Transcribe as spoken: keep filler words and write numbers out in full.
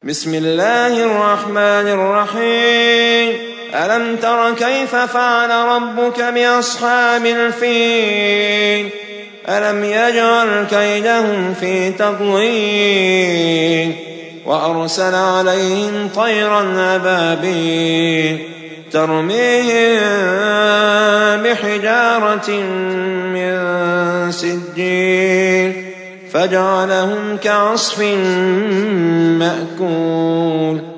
بسم الله الرحمن الرحيم ألم تر كيف فعل ربك بأصحاب الفيل ألم يجعل كيدهم في تضليل وأرسل عليهم طيرا أبابيل ترميهم بحجارة من سجيل فجعلهم كعصف مأكول